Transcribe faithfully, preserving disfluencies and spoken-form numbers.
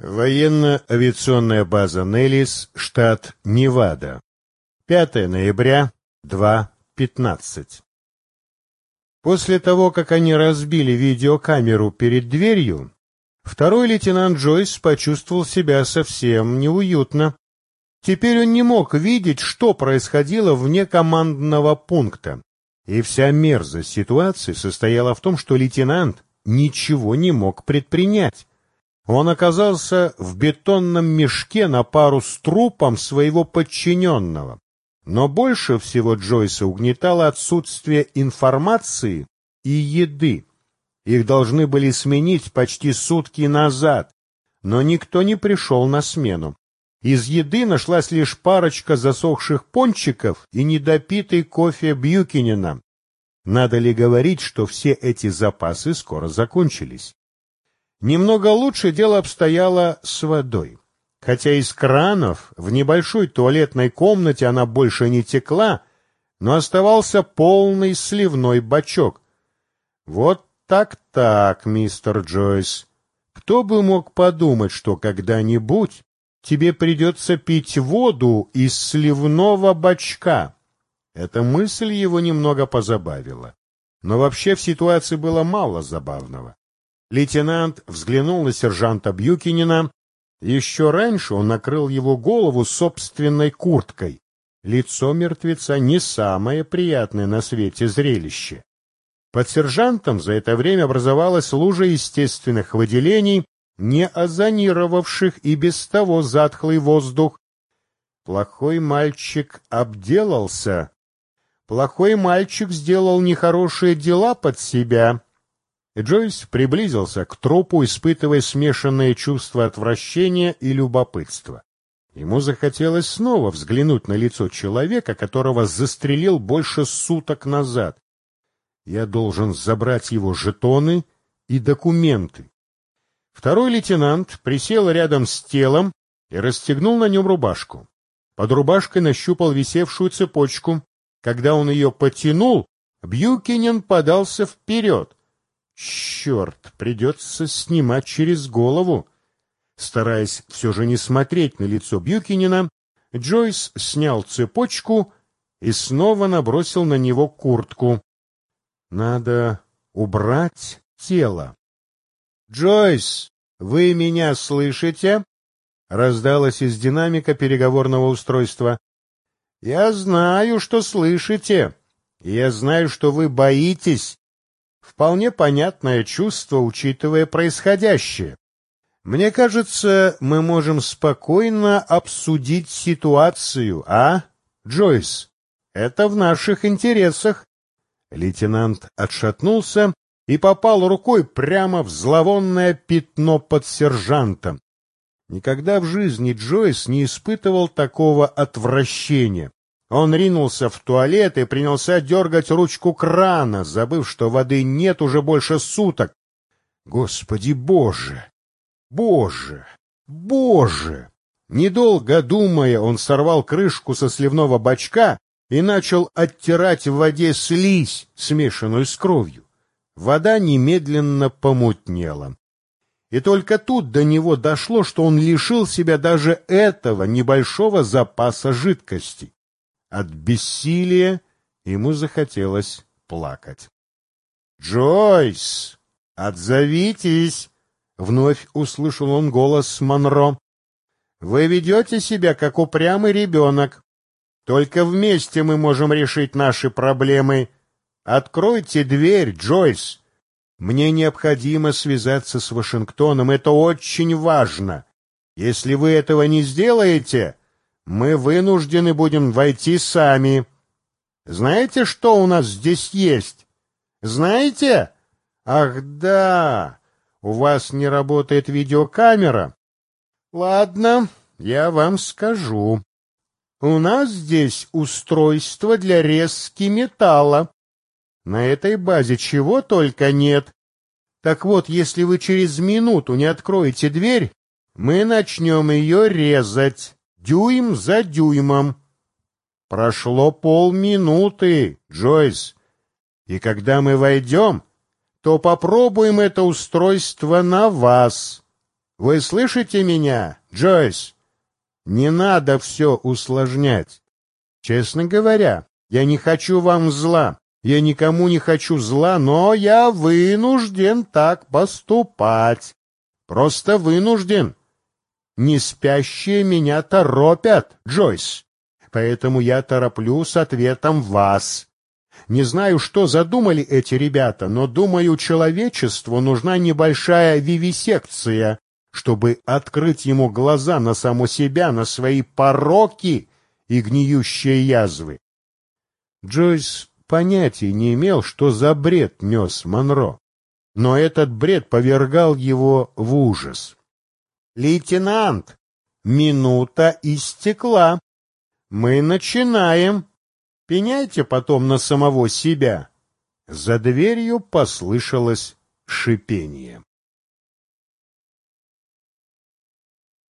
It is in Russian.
Военно-авиационная база Неллис, штат Невада. пятое ноября, два пятнадцать. После того, как они разбили видеокамеру перед дверью, второй лейтенант Джойс почувствовал себя совсем неуютно. Теперь он не мог видеть, что происходило вне командного пункта. И вся мерзость ситуации состояла в том, что лейтенант ничего не мог предпринять. Он оказался в бетонном мешке на пару с трупом своего подчиненного. Но больше всего Джойса угнетало отсутствие информации и еды. Их должны были сменить почти сутки назад, но никто не пришел на смену. Из еды нашлась лишь парочка засохших пончиков и недопитый кофе Бьюкинена. Надо ли говорить, что все эти запасы скоро закончились? Немного лучше дело обстояло с водой. Хотя из кранов в небольшой туалетной комнате она больше не текла, но оставался полный сливной бачок. Вот так-так, мистер Джойс. Кто бы мог подумать, что когда-нибудь тебе придется пить воду из сливного бачка? Эта мысль его немного позабавила. Но вообще в ситуации было мало забавного. Лейтенант взглянул на сержанта Бьюкинена. Еще раньше он накрыл его голову собственной курткой. Лицо мертвеца не самое приятное на свете зрелище. Под сержантом за это время образовалась лужа естественных выделений, не озонировавших и без того затхлый воздух. Плохой мальчик обделался. Плохой мальчик сделал нехорошие дела под себя. Джойс приблизился к трупу, испытывая смешанные чувства отвращения и любопытства. Ему захотелось снова взглянуть на лицо человека, которого застрелил больше суток назад. Я должен забрать его жетоны и документы. Второй лейтенант присел рядом с телом и расстегнул на нем рубашку. Под рубашкой нащупал висевшую цепочку. Когда он ее потянул, Бьюкинен подался вперед. Черт, придется снимать через голову. Стараясь все же не смотреть на лицо Бьюкинена, Джойс снял цепочку и снова набросил на него куртку. Надо убрать тело. — Джойс, вы меня слышите? — раздалось из динамика переговорного устройства. — Я знаю, что слышите. Я знаю, что вы боитесь. Вполне понятное чувство, учитывая происходящее. Мне кажется, мы можем спокойно обсудить ситуацию, а, Джойс? Это в наших интересах. Лейтенант отшатнулся и попал рукой прямо в зловонное пятно под сержантом. Никогда в жизни Джойс не испытывал такого отвращения. Он ринулся в туалет и принялся дергать ручку крана, забыв, что воды нет уже больше суток. Господи Боже! Боже! Боже! Недолго думая, он сорвал крышку со сливного бачка и начал оттирать в воде слизь, смешанную с кровью. Вода немедленно помутнела. И только тут до него дошло, что он лишил себя даже этого небольшого запаса жидкости. От бессилия ему захотелось плакать. «Джойс, отзовитесь!» — вновь услышал он голос Монро. «Вы ведете себя, как упрямый ребенок. Только вместе мы можем решить наши проблемы. Откройте дверь, Джойс. Мне необходимо связаться с Вашингтоном, это очень важно. Если вы этого не сделаете, мы вынуждены будем войти сами. Знаете, что у нас здесь есть? Знаете? Ах, да, у вас не работает видеокамера. Ладно, я вам скажу. У нас здесь устройство для резки металла. На этой базе чего только нет. Так вот, если вы через минуту не откроете дверь, мы начнем ее резать. Дюйм за дюймом. Прошло полминуты, Джойс. И когда мы войдем, то попробуем это устройство на вас. Вы слышите меня, Джойс? Не надо все усложнять. Честно говоря, я не хочу вам зла. Я никому не хочу зла, но я вынужден так поступать. Просто вынужден. Не спящие меня торопят, Джойс. Поэтому я тороплю с ответом вас. Не знаю, что задумали эти ребята, но, думаю, человечеству нужна небольшая вивисекция, чтобы открыть ему глаза на само себя, на свои пороки и гниющие язвы. Джойс понятия не имел, что за бред нес Монро, но этот бред повергал его в ужас. «Лейтенант, минута истекла. Мы начинаем. Пеняйте потом на самого себя». За дверью послышалось шипение.